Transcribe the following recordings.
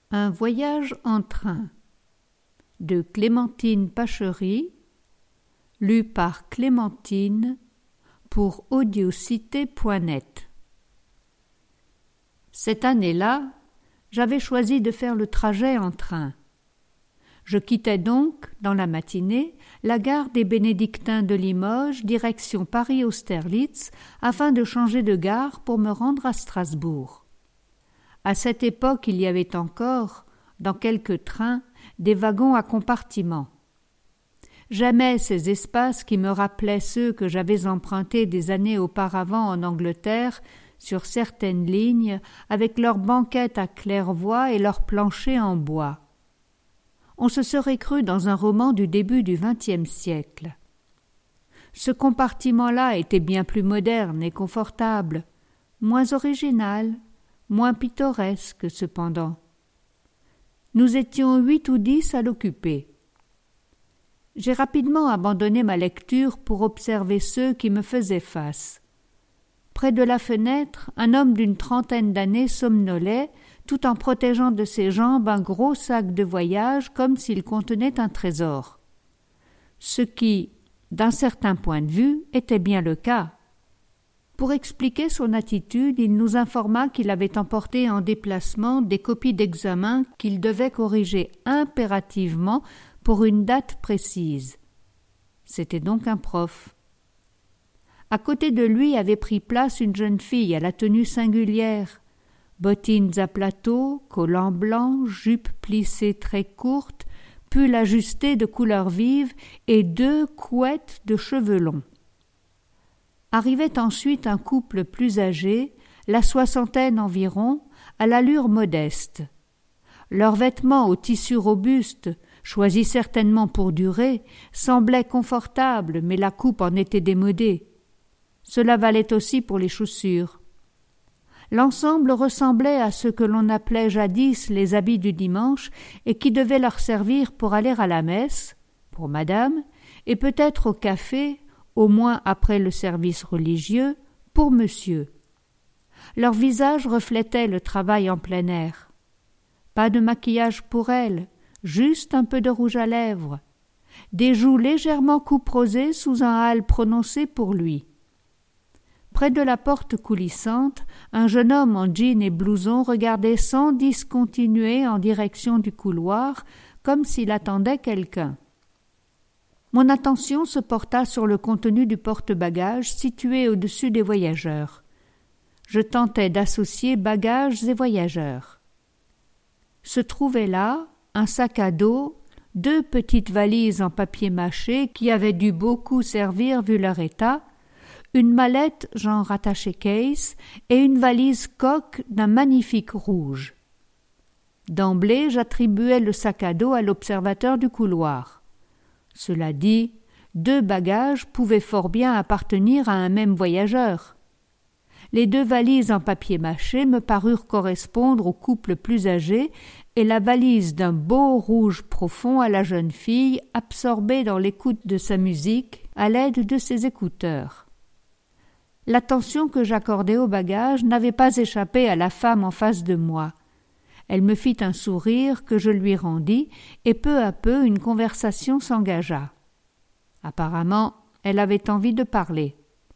Un voyage en train de Clémentine Pachery, lu par Clémentine pour audiocité.net. Cette année-là, j'avais choisi de faire le trajet en train. Je quittais donc, dans la matinée, la gare des Bénédictins de Limoges, direction Paris-Austerlitz, afin de changer de gare pour me rendre à Strasbourg. À cette époque, il y avait encore, dans quelques trains, des wagons à compartiments. J'aimais ces espaces qui me rappelaient ceux que j'avais empruntés des années auparavant en Angleterre, sur certaines lignes, avec leurs banquettes à claire-voie et leurs planchers en bois. On se serait cru dans un roman du début du XXe siècle. Ce compartiment-là était bien plus moderne et confortable, moins original, moins pittoresque cependant. Nous étions 8 ou 10 à l'occuper. J'ai rapidement abandonné ma lecture pour observer ceux qui me faisaient face. Près de la fenêtre, un homme d'une trentaine d'années somnolait, tout en protégeant de ses jambes un gros sac de voyage comme s'il contenait un trésor. Ce qui, d'un certain point de vue, était bien le cas. Pour expliquer son attitude, il nous informa qu'il avait emporté en déplacement des copies d'examen qu'il devait corriger impérativement pour une date précise. C'était donc un prof. À côté de lui avait pris place une jeune fille à la tenue singulière. Bottines à plateau, collant blanc, jupe plissée très courte, pull ajusté de couleur vive et 2 couettes de cheveux longs. Arrivait ensuite un couple plus âgé, la soixantaine environ, à l'allure modeste. Leurs vêtements au tissu robuste, choisis certainement pour durer, semblaient confortables, mais la coupe en était démodée. Cela valait aussi pour les chaussures. L'ensemble ressemblait à ce que l'on appelait jadis les habits du dimanche et qui devaient leur servir pour aller à la messe, pour madame, et peut-être au café, au moins après le service religieux, pour monsieur. Leur visage reflétait le travail en plein air. Pas de maquillage pour elle, juste un peu de rouge à lèvres. Des joues légèrement couperosées sous un hâle prononcé pour lui. Près de la porte coulissante, un jeune homme en jean et blouson regardait sans discontinuer en direction du couloir, comme s'il attendait quelqu'un. Mon attention se porta sur le contenu du porte-bagages situé au-dessus des voyageurs. Je tentais d'associer bagages et voyageurs. Se trouvaient là un sac à dos, 2 petites valises en papier mâché qui avaient dû beaucoup servir vu leur état, une mallette genre attaché case et une valise coque d'un magnifique rouge. D'emblée, j'attribuais le sac à dos à l'observateur du couloir. Cela dit, 2 bagages pouvaient fort bien appartenir à un même voyageur. Les 2 valises en papier mâché me parurent correspondre au couple plus âgé et la valise d'un beau rouge profond à la jeune fille absorbée dans l'écoute de sa musique à l'aide de ses écouteurs. L'attention que j'accordais aux bagages n'avait pas échappé à la femme en face de moi. Elle me fit un sourire que je lui rendis, et peu à peu une conversation s'engagea. Apparemment, elle avait envie de parler.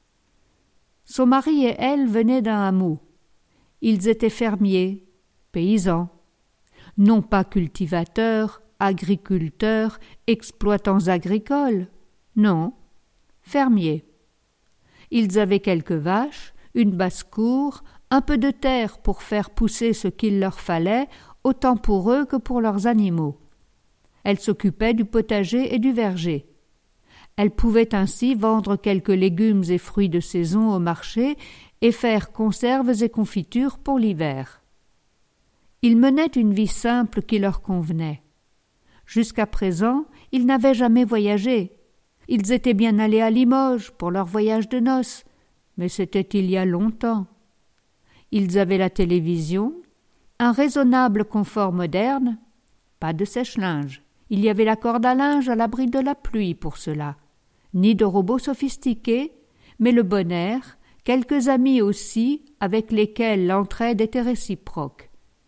Son mari et elle venaient d'un hameau. Ils étaient fermiers, paysans. Non pas cultivateurs, agriculteurs, exploitants agricoles. Non, fermiers. Ils avaient quelques vaches, une basse-cour, un peu de terre pour faire pousser ce qu'il leur fallait, autant pour eux que pour leurs animaux. Elles s'occupaient du potager et du verger. Elles pouvaient ainsi vendre quelques légumes et fruits de saison au marché et faire conserves et confitures pour l'hiver. Ils menaient une vie simple qui leur convenait. Jusqu'à présent, ils n'avaient jamais voyagé. Ils étaient bien allés à Limoges pour leur voyage de noces, mais c'était il y a longtemps. Ils avaient la télévision, un raisonnable confort moderne, pas de sèche-linge. Il y avait la corde à linge à l'abri de la pluie pour cela. Ni de robots sophistiqués, mais le bon air, quelques amis aussi avec lesquels l'entraide était réciproque.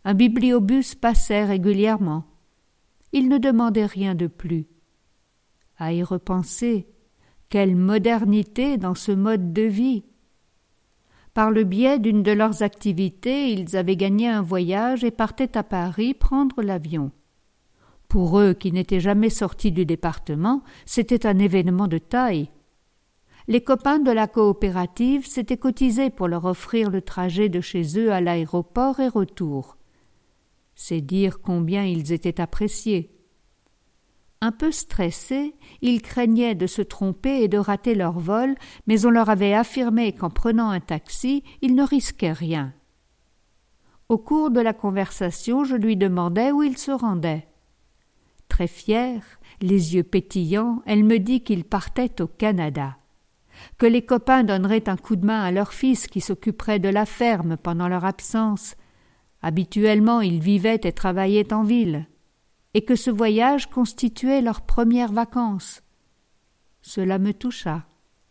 Un bibliobus passait régulièrement. Il ne demandait rien de plus. À y repenser, quelle modernité dans ce mode de vie! Par le biais d'une de leurs activités, ils avaient gagné un voyage et partaient à Paris prendre l'avion. Pour eux qui n'étaient jamais sortis du département, c'était un événement de taille. Les copains de la coopérative s'étaient cotisés pour leur offrir le trajet de chez eux à l'aéroport et retour. C'est dire combien ils étaient appréciés. Un peu stressés, ils craignaient de se tromper et de rater leur vol, mais on leur avait affirmé qu'en prenant un taxi, ils ne risquaient rien. Au cours de la conversation, je lui demandais où ils se rendaient. Très fière, les yeux pétillants, elle me dit qu'ils partaient au Canada, que les copains donneraient un coup de main à leur fils qui s'occuperait de la ferme pendant leur absence. Habituellement, ils vivaient et travaillaient en ville, et que ce voyage constituait leurs premières vacances. Cela me toucha.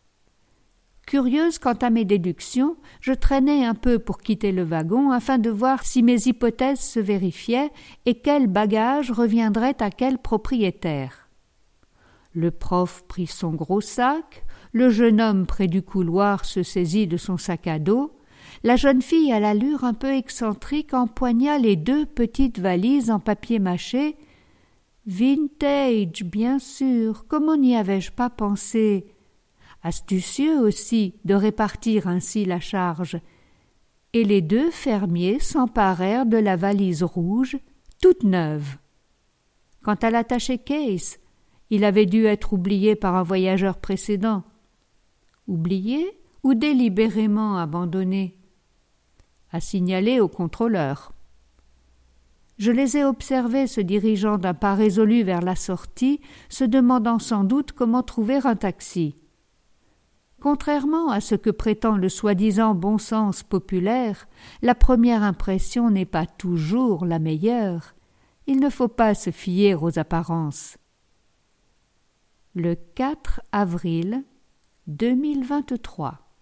Curieuse quant à mes déductions, je traînai un peu pour quitter le wagon afin de voir si mes hypothèses se vérifiaient et quel bagage reviendrait à quel propriétaire. Le prof prit son gros sac, le jeune homme près du couloir se saisit de son sac à dos, la jeune fille à l'allure un peu excentrique empoigna les 2 petites valises en papier mâché. Vintage, bien sûr, comment n'y avais-je pas pensé? Astucieux aussi de répartir ainsi la charge. Et les 2 fermiers s'emparèrent de la valise rouge, toute neuve. Quant à l'attaché case, il avait dû être oublié par un voyageur précédent. Oublié ou délibérément abandonné? À signaler au contrôleur. Je les ai observés se dirigeant d'un pas résolu vers la sortie, se demandant sans doute comment trouver un taxi. Contrairement à ce que prétend le soi-disant bon sens populaire, la première impression n'est pas toujours la meilleure. Il ne faut pas se fier aux apparences. Le 4 avril 2023.